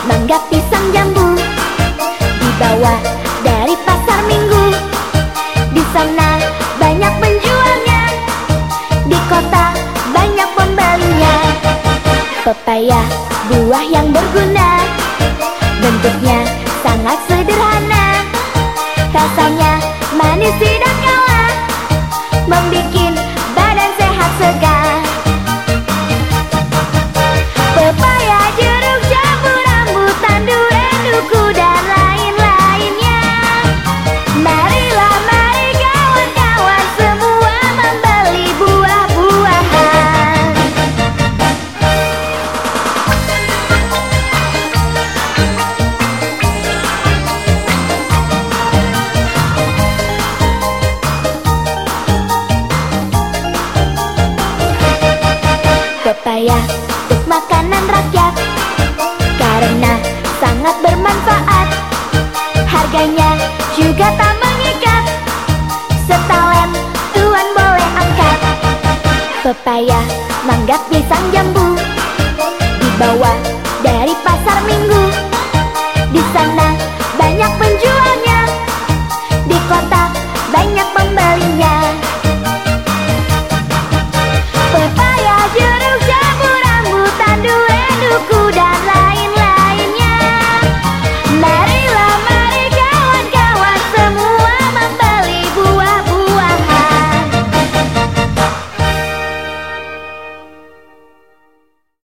mangga, pisang, jambu dibawa dari pasar minggu. Di sana banyak penjualnya, di kota banyak pembelinya. Pepaya, buah yang berguna, bentuknya sangat sederhana. Rasanya manis tidak kalah, membikin badan sehat segar. Pepaya, jeruk, jambu, rambutan, durian, duku, dan lain-lainnya. Marilah, mari kawan-kawan semua membeli buah-buahan. Pepaya untuk makanan rakyat karena sangat bermanfaat. Harganya juga tak mengikat, setalent tuan boleh angkat. Pepaya, mangga, pisang, jambu